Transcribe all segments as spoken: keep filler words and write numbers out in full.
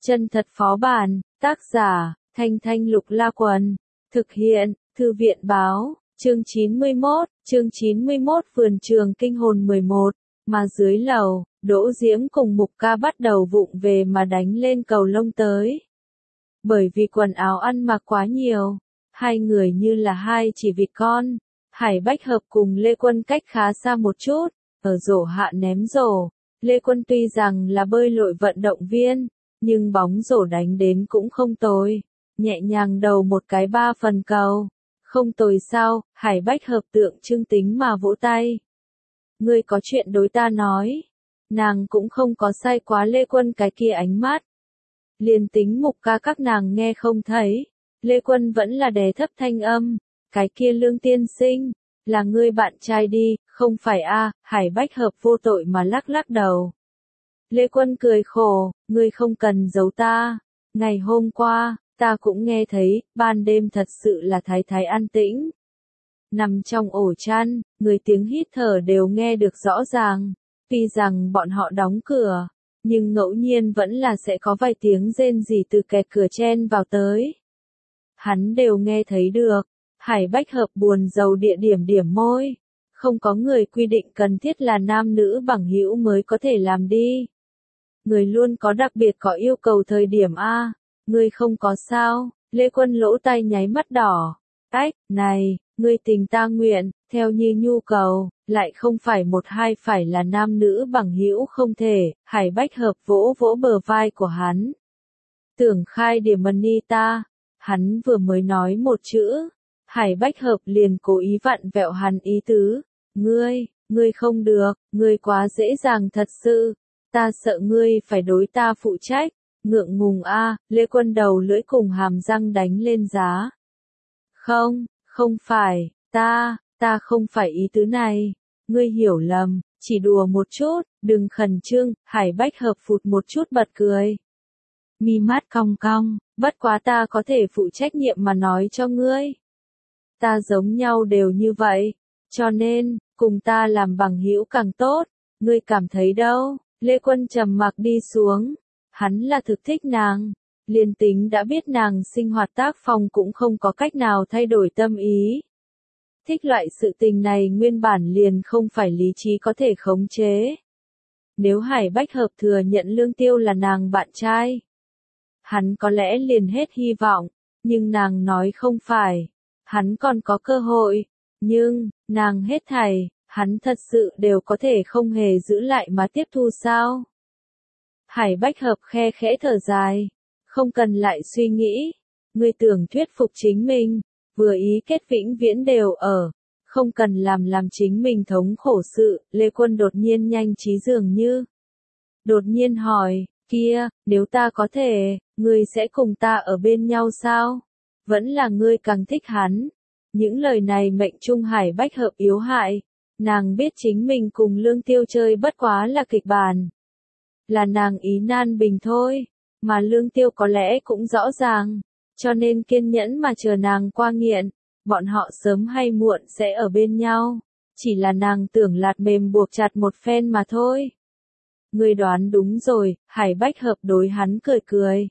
Chân thật phó bản, tác giả, Thanh Thanh Lục La Quần, thực hiện, Thư viện báo, chương chín mươi mốt, chương chín mươi mốt Vườn trường kinh hồn mười một, mà dưới lầu, Đỗ Diễm cùng Mục Ca bắt đầu vụng về mà đánh lên cầu lông tới. Bởi vì quần áo ăn mặc quá nhiều, hai người như là hai chỉ vịt con, Hải Bách Hợp cùng Lê Quân cách khá xa một chút, ở rổ hạ ném rổ. Lê Quân tuy rằng là bơi lội vận động viên, nhưng bóng rổ đánh đến cũng không tồi, nhẹ nhàng đầu một cái ba phần cầu. Không tồi sao, Hải Bách Hợp tượng trưng tính mà vỗ tay. Ngươi có chuyện đối ta nói. Nàng cũng không có sai quá Lê Quân cái kia ánh mắt. Liền tính Mục Ca các nàng nghe không thấy, Lê Quân vẫn là đè thấp thanh âm. Cái kia Lương tiên sinh, là ngươi bạn trai đi, không phải a? Hải Bách Hợp vô tội mà lắc lắc đầu. Lê Quân cười khổ, ngươi không cần giấu ta. Ngày hôm qua, ta cũng nghe thấy, ban đêm thật sự là thái thái an tĩnh. Nằm trong ổ chăn, người tiếng hít thở đều nghe được rõ ràng. Tuy rằng bọn họ đóng cửa, nhưng ngẫu nhiên vẫn là sẽ có vài tiếng rên rỉ từ kẹt cửa chen vào tới. Hắn đều nghe thấy được. Hải Bách Hợp buồn rầu địa điểm điểm môi. Không có người quy định cần thiết là nam nữ bằng hữu mới có thể làm đi. Người luôn có đặc biệt có yêu cầu thời điểm A. Ngươi không có sao? Lê Quân lỗ tai nháy mắt đỏ. Ách, này, ngươi tình ta nguyện, theo như nhu cầu, lại không phải một hai phải là nam nữ bằng hữu không thể. Hải Bách Hợp vỗ vỗ bờ vai của hắn. Tưởng khai điểm money ta. Hắn vừa mới nói một chữ. Hải Bách Hợp liền cố ý vặn vẹo hắn ý tứ. Ngươi, ngươi không được, ngươi quá dễ dàng thật sự. Ta sợ ngươi phải đối ta phụ trách. Ngượng ngùng a, Lê Quân đầu lưỡi cùng hàm răng đánh lên giá. Không, không phải, ta, ta không phải ý tứ này. Ngươi hiểu lầm, chỉ đùa một chút, đừng khẩn trương. Hải Bách Hợp phụt một chút bật cười. Mi mắt cong cong, bất quá ta có thể phụ trách nhiệm mà nói cho ngươi. Ta giống nhau đều như vậy, cho nên, cùng ta làm bằng hữu càng tốt, ngươi cảm thấy đâu? Lê Quân trầm mặc đi xuống, hắn là thực thích nàng, liền tính đã biết nàng sinh hoạt tác phong cũng không có cách nào thay đổi tâm ý. Thích loại sự tình này nguyên bản liền không phải lý trí có thể khống chế. Nếu Hải Bách Hợp thừa nhận Lương Tiêu là nàng bạn trai, hắn có lẽ liền hết hy vọng, nhưng nàng nói không phải. Hắn còn có cơ hội, nhưng, nàng hết thảy, hắn thật sự đều có thể không hề giữ lại mà tiếp thu sao? Hải Bách Hợp khe khẽ thở dài, không cần lại suy nghĩ, ngươi tưởng thuyết phục chính mình, vừa ý kết vĩnh viễn đều ở, không cần làm làm chính mình thống khổ sự. Lê Quân đột nhiên nhanh trí dường như, đột nhiên hỏi, kia, nếu ta có thể, ngươi sẽ cùng ta ở bên nhau sao? Vẫn là ngươi càng thích hắn. Những lời này mệnh trung Hải Bách Hợp yếu hại. Nàng biết chính mình cùng Lương Tiêu chơi bất quá là kịch bản. Là nàng ý nan bình thôi. Mà Lương Tiêu có lẽ cũng rõ ràng. Cho nên kiên nhẫn mà chờ nàng qua nghiện. Bọn họ sớm hay muộn sẽ ở bên nhau. Chỉ là nàng tưởng lạt mềm buộc chặt một phen mà thôi. Ngươi đoán đúng rồi. Hải Bách Hợp đối hắn cười cười.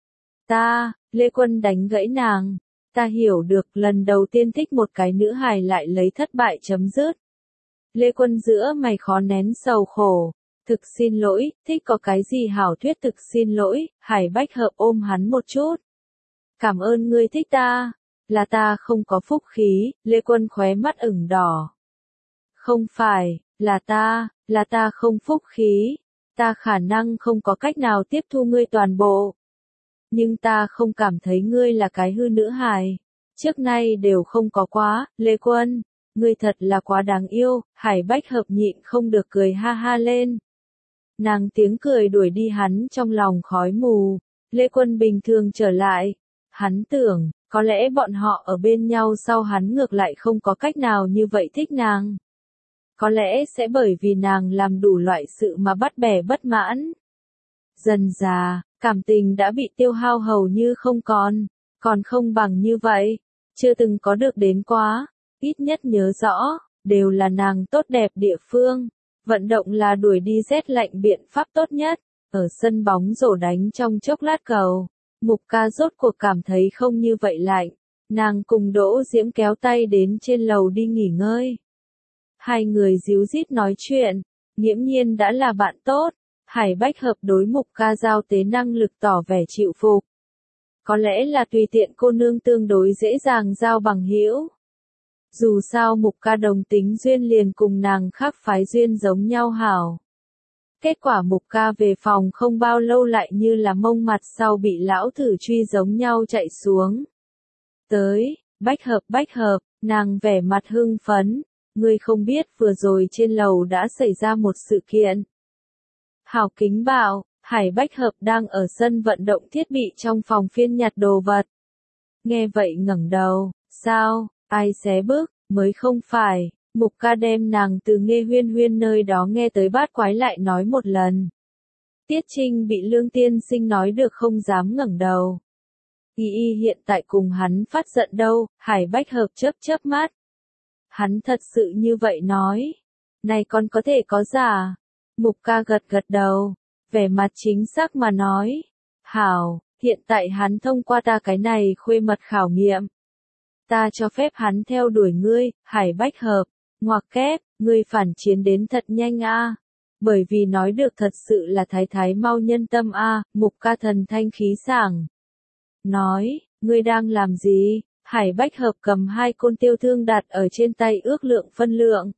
Ta, Lê Quân đánh gãy nàng. Ta hiểu được lần đầu tiên thích một cái nữ hài lại lấy thất bại chấm dứt. Lê Quân giữa mày khó nén sầu khổ. Thực xin lỗi, thích có cái gì hảo thuyết thực xin lỗi. Hải Bách Hợp ôm hắn một chút. Cảm ơn ngươi thích ta. Là ta không có phúc khí. Lê Quân khóe mắt ửng đỏ. Không phải, là ta, là ta không phúc khí. Ta khả năng không có cách nào tiếp thu ngươi toàn bộ. Nhưng ta không cảm thấy ngươi là cái hư nữ hài. Trước nay đều không có quá. Lê Quân, ngươi thật là quá đáng yêu. Hải Bách Hợp nhịn không được cười ha ha lên. Nàng tiếng cười đuổi đi hắn trong lòng khói mù. Lê Quân bình thường trở lại. Hắn tưởng, có lẽ bọn họ ở bên nhau sau hắn ngược lại không có cách nào như vậy thích nàng. Có lẽ sẽ bởi vì nàng làm đủ loại sự mà bắt bẻ bất mãn. Dần già, cảm tình đã bị tiêu hao hầu như không còn, còn không bằng như vậy, chưa từng có được đến quá, ít nhất nhớ rõ, đều là nàng tốt đẹp địa phương, vận động là đuổi đi rét lạnh biện pháp tốt nhất, ở sân bóng rổ đánh trong chốc lát cầu. Mục ca rốt cuộc cảm thấy không như vậy lạnh. Nàng cùng Đỗ Diễm kéo tay đến trên lầu đi nghỉ ngơi. Hai người díu dít nói chuyện, nghiễm nhiên đã là bạn tốt. Hải Bách Hợp đối Mục ca giao tế năng lực tỏ vẻ chịu phục. Có lẽ là tùy tiện cô nương tương đối dễ dàng giao bằng hữu. Dù sao Mục ca đồng tính duyên liền cùng nàng khác phái duyên giống nhau hảo. Kết quả Mục ca về phòng không bao lâu lại như là mông mặt sau bị lão thử truy giống nhau chạy xuống. Tới, Bách Hợp Bách Hợp, nàng vẻ mặt hưng phấn, ngươi không biết vừa rồi trên lầu đã xảy ra một sự kiện. Hảo Kính bảo, Hải Bách Hợp đang ở sân vận động thiết bị trong phòng phiên nhặt đồ vật. Nghe vậy ngẩng đầu, sao, ai xé bước, mới không phải. Mục ca đem nàng từ Nghe Huyên Huyên nơi đó nghe tới bát quái lại nói một lần. Tiết Trinh bị Lương Tiên Sinh nói được không dám ngẩng đầu. Y y hiện tại cùng hắn phát giận đâu, Hải Bách Hợp chớp chớp mắt. Hắn thật sự như vậy nói. Này còn có thể có giả. Mục ca gật gật đầu, vẻ mặt chính xác mà nói. Hảo, hiện tại hắn thông qua ta cái này khuê mật khảo nghiệm. Ta cho phép hắn theo đuổi ngươi, Hải Bách Hợp. Ngoặc kép, ngươi phản chiến đến thật nhanh a. Bởi vì nói được thật sự là thái thái mau nhân tâm a, Mục ca thần thanh khí sảng. Nói, ngươi đang làm gì? Hải Bách Hợp cầm hai côn tiêu thương đặt ở trên tay ước lượng phân lượng.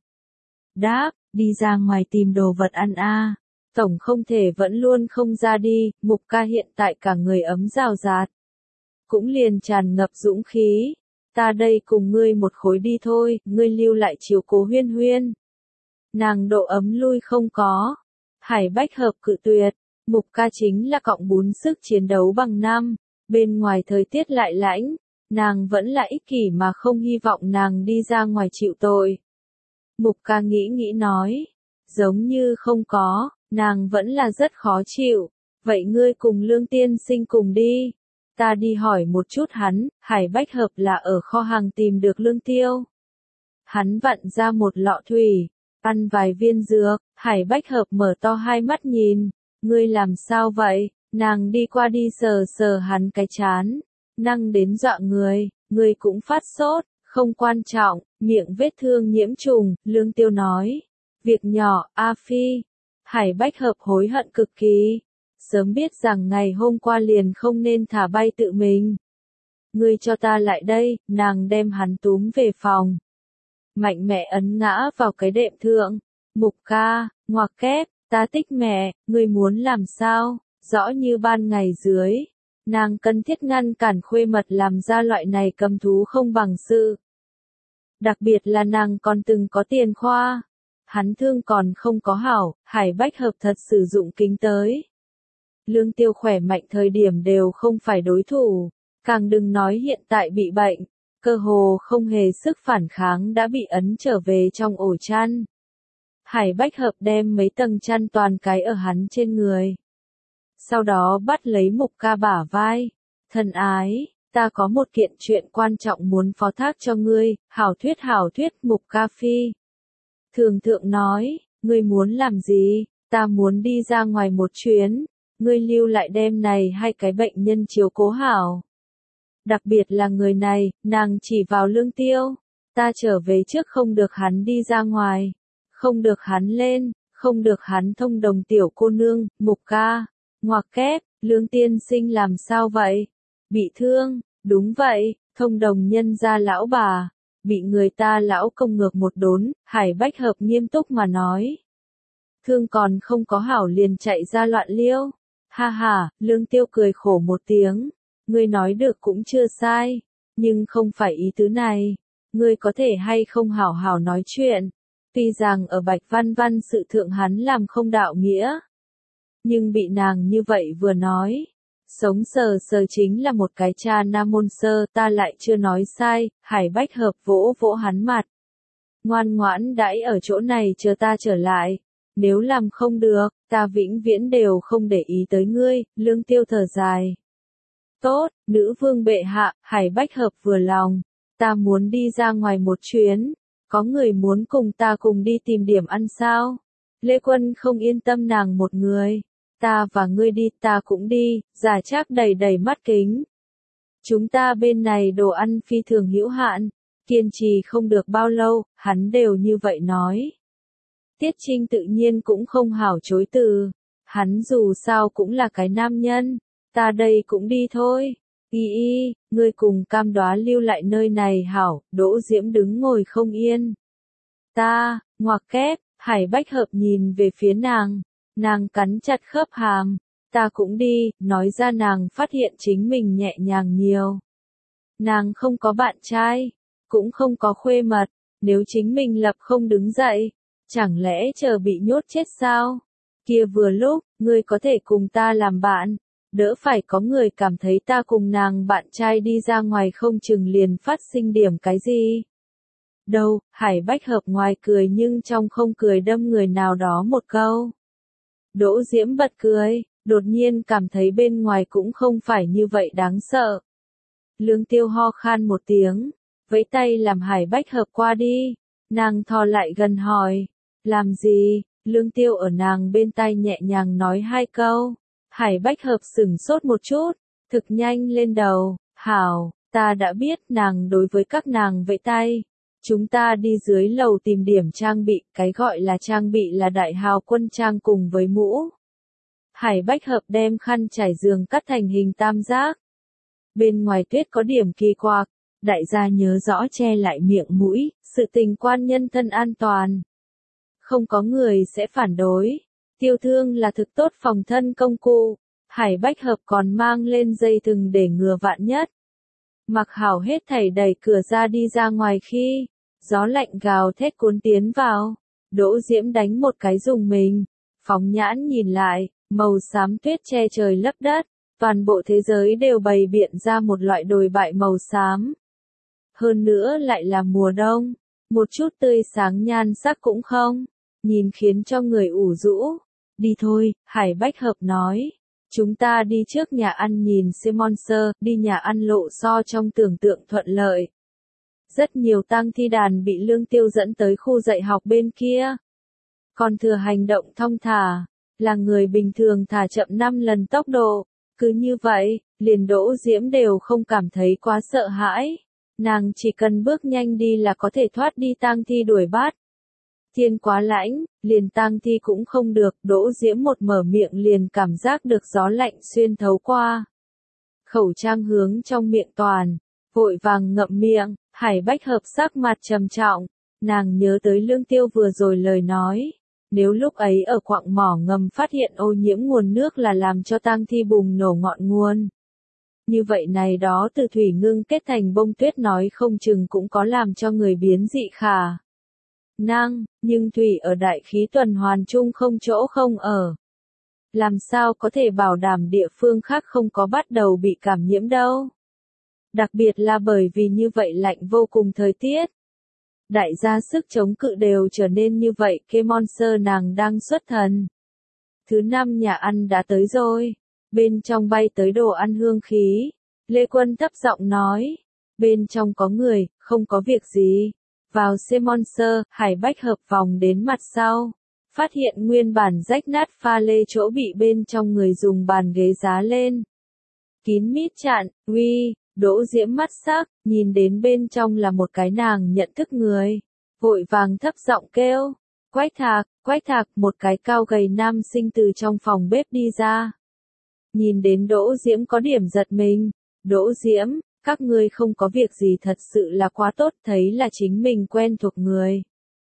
Đáp, đi ra ngoài tìm đồ vật ăn a. Tổng không thể vẫn luôn không ra đi, Mục ca hiện tại cả người ấm rào rạt. Cũng liền tràn ngập dũng khí. Ta đây cùng ngươi một khối đi thôi, ngươi lưu lại chiếu cố Huyên Huyên. Nàng độ ấm lui không có. Hải Bách Hợp cự tuyệt, Mục ca chính là cọng bún sức chiến đấu bằng năm, bên ngoài thời tiết lại lãnh, nàng vẫn là ích kỷ mà không hy vọng nàng đi ra ngoài chịu tội. Mục ca nghĩ nghĩ nói, giống như không có, nàng vẫn là rất khó chịu, vậy ngươi cùng Lương Tiên Sinh cùng đi. Ta đi hỏi một chút hắn, Hải Bách Hợp là ở kho hàng tìm được lương tiêu. Hắn vặn ra một lọ thủy, ăn vài viên dược, Hải Bách Hợp mở to hai mắt nhìn, ngươi làm sao vậy, nàng đi qua đi sờ sờ hắn cái chán, năng đến dọa người, ngươi cũng phát sốt, không quan trọng, miệng vết thương nhiễm trùng, lương tiêu nói. Việc nhỏ, A Phi. Hải Bách Hợp hối hận cực kỳ. Sớm biết rằng ngày hôm qua liền không nên thả bay tự mình. Ngươi cho ta lại đây, nàng đem hắn túm về phòng. Mạnh mẽ ấn ngã vào cái đệm thượng. Mục ca, ngoặc kép, ta thích mẹ, ngươi muốn làm sao, rõ như ban ngày dưới. Nàng cần thiết ngăn cản khuê mật làm ra loại này cầm thú không bằng sự. Đặc biệt là nàng còn từng có tiền khoa. Hắn thương còn không có hảo, Hải Bách Hợp thật sử dụng kính tới. Lương tiêu khỏe mạnh thời điểm đều không phải đối thủ, càng đừng nói hiện tại bị bệnh, cơ hồ không hề sức phản kháng đã bị ấn trở về trong ổ chăn. Hải Bách Hợp đem mấy tầng chăn toàn cái ở hắn trên người. Sau đó bắt lấy Mục ca bả vai. Thân ái, ta có một kiện chuyện quan trọng muốn phó thác cho ngươi, hảo thuyết hảo thuyết Mục ca phi. Thường thượng nói, ngươi muốn làm gì, ta muốn đi ra ngoài một chuyến. Ngươi lưu lại đêm này hai cái bệnh nhân chiếu cố hảo. Đặc biệt là người này, nàng chỉ vào lương tiêu. Ta trở về trước không được hắn đi ra ngoài. Không được hắn lên, không được hắn thông đồng tiểu cô nương, Mục ca. Ngoặc kép, Lương Tiên Sinh làm sao vậy? Bị thương, đúng vậy, thông đồng nhân gia lão bà. Bị người ta lão công ngược một đốn, Hải Bách Hợp nghiêm túc mà nói. Thương còn không có hảo liền chạy ra loạn liêu. Ha ha, Lương Tiêu cười khổ một tiếng. Ngươi nói được cũng chưa sai, nhưng không phải ý tứ này. Ngươi có thể hay không hảo hảo nói chuyện. Tuy rằng ở Bạch Văn Văn sự thượng hắn làm không đạo nghĩa. Nhưng bị nàng như vậy vừa nói. Sống sờ sờ chính là một cái cha nam môn sơ, ta lại chưa nói sai. Hải Bách Hợp vỗ vỗ hắn mặt. Ngoan ngoãn đãi ở chỗ này chờ ta trở lại. Nếu làm không được, ta vĩnh viễn đều không để ý tới ngươi, Lương Tiêu thở dài. Tốt, nữ vương bệ hạ, Hải Bách Hợp vừa lòng. Ta muốn đi ra ngoài một chuyến. Có người muốn cùng ta cùng đi tìm điểm ăn sao? Lê Quân không yên tâm nàng một người. Ta và ngươi đi, ta cũng đi, Giả Trác đầy đầy mắt kính. Chúng ta bên này đồ ăn phi thường hữu hạn, kiên trì không được bao lâu, hắn đều như vậy nói. Tiết Trinh tự nhiên cũng không hảo chối từ, hắn dù sao cũng là cái nam nhân, ta đây cũng đi thôi. Y y, ngươi cùng Cam Đoá lưu lại nơi này hảo, Đỗ Diễm đứng ngồi không yên. Ta, ngoặc kép, Hải Bách Hợp nhìn về phía nàng, nàng cắn chặt khớp hàm, ta cũng đi, nói ra nàng phát hiện chính mình nhẹ nhàng nhiều. Nàng không có bạn trai, cũng không có khuê mật, nếu chính mình lập không đứng dậy, chẳng lẽ chờ bị nhốt chết sao? Kia vừa lúc, ngươi có thể cùng ta làm bạn, đỡ phải có người cảm thấy ta cùng nàng bạn trai đi ra ngoài không chừng liền phát sinh điểm cái gì. Đâu, Hải Bách Hợp ngoài cười nhưng trong không cười đâm người nào đó một câu. Đỗ Diễm bật cười, đột nhiên cảm thấy bên ngoài cũng không phải như vậy đáng sợ. Lương Tiêu ho khan một tiếng, vẫy tay làm Hải Bách Hợp qua đi, nàng thò lại gần hỏi, làm gì? Lương Tiêu ở nàng bên tai nhẹ nhàng nói hai câu, Hải Bách Hợp sửng sốt một chút, thực nhanh lên đầu, hảo, ta đã biết nàng đối với các nàng vẫy tay. Chúng ta đi dưới lầu tìm điểm trang bị, cái gọi là trang bị là đại hào quân trang cùng với mũ. Hải Bách Hợp đem khăn trải giường cắt thành hình tam giác. Bên ngoài tuyết có điểm kỳ quặc, đại gia nhớ rõ che lại miệng mũi, sự tình quan nhân thân an toàn. Không có người sẽ phản đối. Tiêu thương là thực tốt phòng thân công cụ. Hải Bách Hợp còn mang lên dây thừng để ngừa vạn nhất. Mặc hảo hết thảy đẩy cửa ra đi ra ngoài khi, gió lạnh gào thét cuốn tiến vào. Đỗ Diễm đánh một cái dùng mình, phóng nhãn nhìn lại, màu xám tuyết che trời lấp đất, toàn bộ thế giới đều bày biện ra một loại đồi bại màu xám. Hơn nữa lại là mùa đông, một chút tươi sáng nhan sắc cũng không, nhìn khiến cho người ủ rũ. Đi thôi, Hải Bách Hợp nói. Chúng ta đi trước nhà ăn nhìn Simonser, đi nhà ăn lộ so trong tưởng tượng thuận lợi. Rất nhiều tang thi đàn bị Lương Tiêu dẫn tới khu dạy học bên kia. Còn thừa hành động thong thả, là người bình thường thả chậm năm lần tốc độ. Cứ như vậy, liền Đỗ Diễm đều không cảm thấy quá sợ hãi. Nàng chỉ cần bước nhanh đi là có thể thoát đi tang thi đuổi bắt. Thiên quá lãnh, liền tang thi cũng không được, Đỗ Diễm một mở miệng liền cảm giác được gió lạnh xuyên thấu qua. Khẩu trang hướng trong miệng toàn, vội vàng ngậm miệng, Hải Bách Hợp sắc mặt trầm trọng, nàng nhớ tới Lương Tiêu vừa rồi lời nói. Nếu lúc ấy ở quặng mỏ ngầm phát hiện ô nhiễm nguồn nước là làm cho tang thi bùng nổ ngọn nguồn. Như vậy này đó từ thủy ngưng kết thành bông tuyết nói không chừng cũng có làm cho người biến dị khả năng, nhưng thủy ở đại khí tuần hoàn chung không chỗ không ở. Làm sao có thể bảo đảm địa phương khác không có bắt đầu bị cảm nhiễm đâu. Đặc biệt là bởi vì như vậy lạnh vô cùng thời tiết. Đại gia sức chống cự đều trở nên như vậy, cái monster nàng đang xuất thần. Thứ năm nhà ăn đã tới rồi. Bên trong bay tới đồ ăn hương khí. Lê Quân thấp giọng nói. Bên trong có người, không có việc gì. Vào xe monster, Hải Bách Hợp vòng đến mặt sau. Phát hiện nguyên bản rách nát pha lê chỗ bị bên trong người dùng bàn ghế giá lên. Kín mít chặn, uy. Đỗ Diễm mắt sắc, nhìn đến bên trong là một cái nàng nhận thức người. Vội vàng thấp giọng kêu. Quách Thạc, Quách Thạc, một cái cao gầy nam sinh từ trong phòng bếp đi ra. Nhìn đến Đỗ Diễm có điểm giật mình. Đỗ Diễm, các ngươi không có việc gì thật sự là quá tốt, thấy là chính mình quen thuộc người.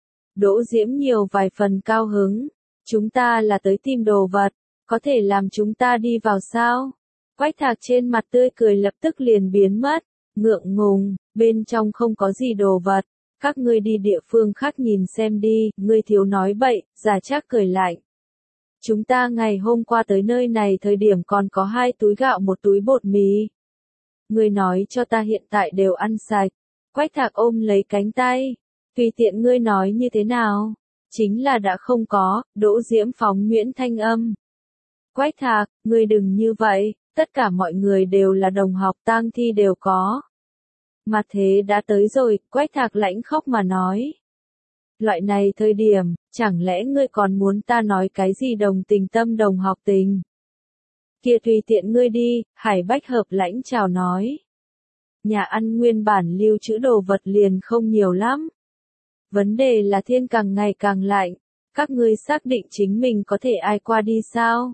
Đỗ Diễm nhiều vài phần cao hứng. Chúng ta là tới tìm đồ vật, có thể làm chúng ta đi vào sao? Quách Thạc trên mặt tươi cười lập tức liền biến mất, ngượng ngùng, bên trong không có gì đồ vật, các ngươi đi địa phương khác nhìn xem đi, ngươi thiếu nói bậy, Giả Trác cười lạnh. Chúng ta ngày hôm qua tới nơi này thời điểm còn có hai túi gạo một túi bột mì. Ngươi nói cho ta hiện tại đều ăn sạch. Quách Thạc ôm lấy cánh tay, tùy tiện ngươi nói như thế nào, chính là đã không có. Đỗ Diễm phóng nhuyễn thanh âm. Quách Thạc, ngươi đừng như vậy. Tất cả mọi người đều là đồng học, tang thi đều có. Mặt thế đã tới rồi, Quách Thạc lãnh khóc mà nói. Loại này thời điểm, chẳng lẽ ngươi còn muốn ta nói cái gì đồng tình tâm đồng học tình? Kia tùy tiện ngươi đi, Hải Bách Hợp lãnh chào nói. Nhà ăn nguyên bản lưu trữ đồ vật liền không nhiều lắm. Vấn đề là thiên càng ngày càng lạnh, các ngươi xác định chính mình có thể ai qua đi sao?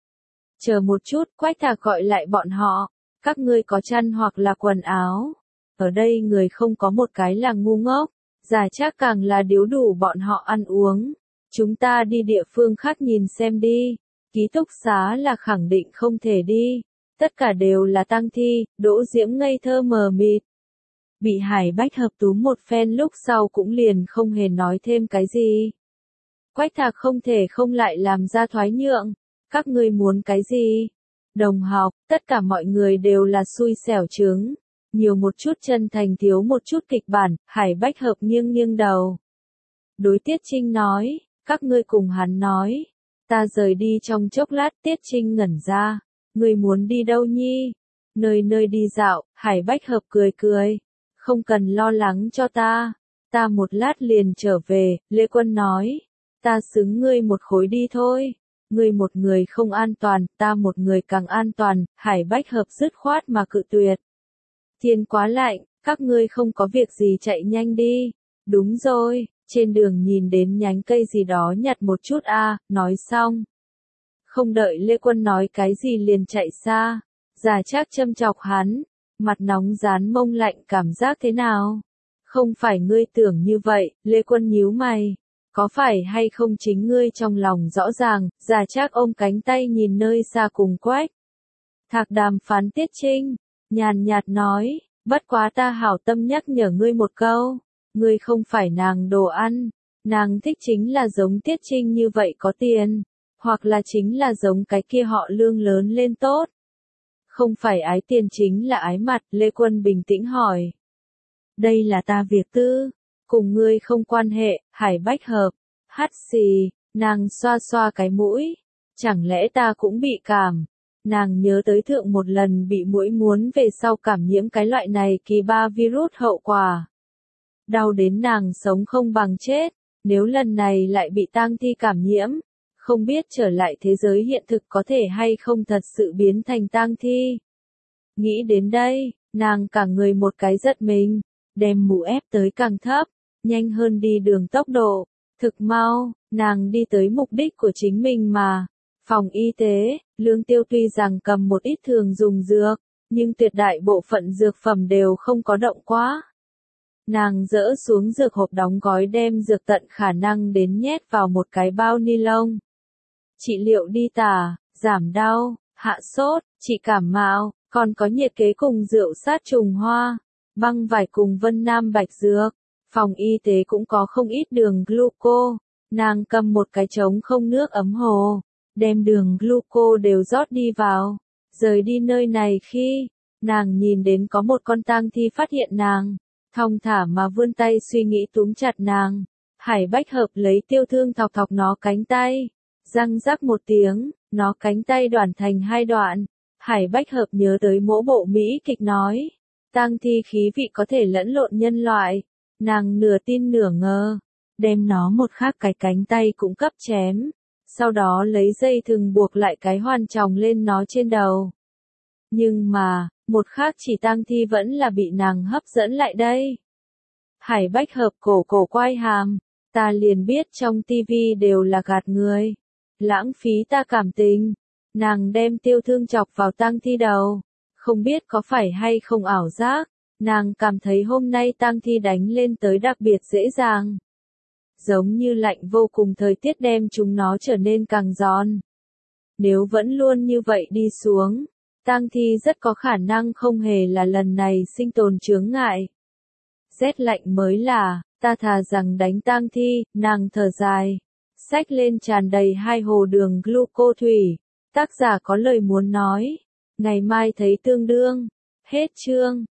Chờ một chút, Quách Thạc gọi lại bọn họ, các ngươi có chăn hoặc là quần áo. Ở đây người không có một cái là ngu ngốc, già chắc càng là điếu đủ bọn họ ăn uống. Chúng ta đi địa phương khác nhìn xem đi, ký túc xá là khẳng định không thể đi. Tất cả đều là tang thi, Đỗ Diễm ngây thơ mờ mịt. Bị Hải Bách Hợp túm một phen lúc sau cũng liền không hề nói thêm cái gì. Quách Thạc không thể không lại làm ra thoái nhượng. Các ngươi muốn cái gì? Đồng học, tất cả mọi người đều là xui xẻo trứng. Nhiều một chút chân thành thiếu một chút kịch bản, Hải Bách Hợp nghiêng nghiêng đầu. Đối Tiết Trinh nói, các ngươi cùng hắn nói. Ta rời đi trong chốc lát. Tiết Trinh ngẩn ra. Ngươi muốn đi đâu nhi? Nơi nơi đi dạo, Hải Bách Hợp cười cười. Không cần lo lắng cho ta. Ta một lát liền trở về, Lê Quân nói. Ta xứng ngươi một khối đi thôi. Ngươi một người không an toàn, ta một người càng an toàn, Hải Bách Hợp dứt khoát mà cự tuyệt. Thiên quá lạnh, các ngươi không có việc gì chạy nhanh đi. Đúng rồi, trên đường nhìn đến nhánh cây gì đó nhặt một chút a, nói xong. Không đợi Lê Quân nói cái gì liền chạy xa. Già Trác châm chọc hắn, mặt nóng rán mông lạnh cảm giác thế nào? Không phải ngươi tưởng như vậy, Lê Quân nhíu mày. Có phải hay không chính ngươi trong lòng rõ ràng? Già Trác ôm cánh tay nhìn nơi xa cùng Quách Thạc đàm phán. Tiết Trinh nhàn nhạt nói, bất quá ta hảo tâm nhắc nhở ngươi một câu, ngươi không phải nàng đồ ăn, nàng thích chính là giống Tiết Trinh như vậy có tiền, hoặc là chính là giống cái kia họ Lương lớn lên tốt. Không phải ái tiền chính là ái mặt. Lê Quân bình tĩnh hỏi. Đây là ta việc tư, cùng ngươi không quan hệ. Hải Bách Hợp hắt xì, nàng xoa xoa cái mũi, chẳng lẽ ta cũng bị cảm? Nàng nhớ tới thượng một lần bị muỗi muốn về sau cảm nhiễm cái loại này kỳ ba virus hậu quả. Đau đến nàng sống không bằng chết, nếu lần này lại bị tang thi cảm nhiễm, không biết trở lại thế giới hiện thực có thể hay không thật sự biến thành tang thi. Nghĩ đến đây, nàng cả người một cái giật mình, đem mũ ép tới càng thấp, nhanh hơn đi đường tốc độ, thực mau, nàng đi tới mục đích của chính mình mà. Phòng y tế, Lương Tiêu tuy rằng cầm một ít thường dùng dược, nhưng tuyệt đại bộ phận dược phẩm đều không có động quá. Nàng dỡ xuống dược hộp đóng gói đem dược tận khả năng đến nhét vào một cái bao ni lông. Trị liệu đi tả, giảm đau, hạ sốt, trị cảm mạo, còn có nhiệt kế cùng rượu sát trùng hoa, băng vải cùng Vân Nam Bạch dược. Phòng y tế cũng có không ít đường gluco, nàng cầm một cái trống không nước ấm hồ, đem đường gluco đều rót đi vào. Rời đi nơi này khi, nàng nhìn đến có một con tang thi phát hiện nàng, thong thả mà vươn tay suy nghĩ túm chặt nàng. Hải Bách Hợp lấy tiêu thương thọc thọc nó cánh tay, răng rắc một tiếng, nó cánh tay đoạn thành hai đoạn. Hải Bách Hợp nhớ tới mỗi bộ Mỹ kịch nói, tang thi khí vị có thể lẫn lộn nhân loại, nàng nửa tin nửa ngờ, đem nó một khác cái cánh tay cũng cấp chém, sau đó lấy dây thừng buộc lại cái hoàn tròng lên nó trên đầu. Nhưng mà, một khác chỉ tang thi vẫn là bị nàng hấp dẫn lại đây. Hải Bách Hợp cổ cổ quay hàm, ta liền biết trong tivi đều là gạt người, lãng phí ta cảm tình. Nàng đem tiêu thương chọc vào tang thi đầu, không biết có phải hay không ảo giác, nàng cảm thấy hôm nay tang thi đánh lên tới đặc biệt dễ dàng. Giống như lạnh vô cùng thời tiết đem chúng nó trở nên càng giòn. Nếu vẫn luôn như vậy đi xuống, tang thi rất có khả năng không hề là lần này sinh tồn chướng ngại. Rét lạnh mới là, ta thà rằng đánh tang thi, nàng thở dài. Xách lên tràn đầy hai hồ đường gluco thủy. Tác giả có lời muốn nói. Ngày mai thấy tương đương. Hết chương.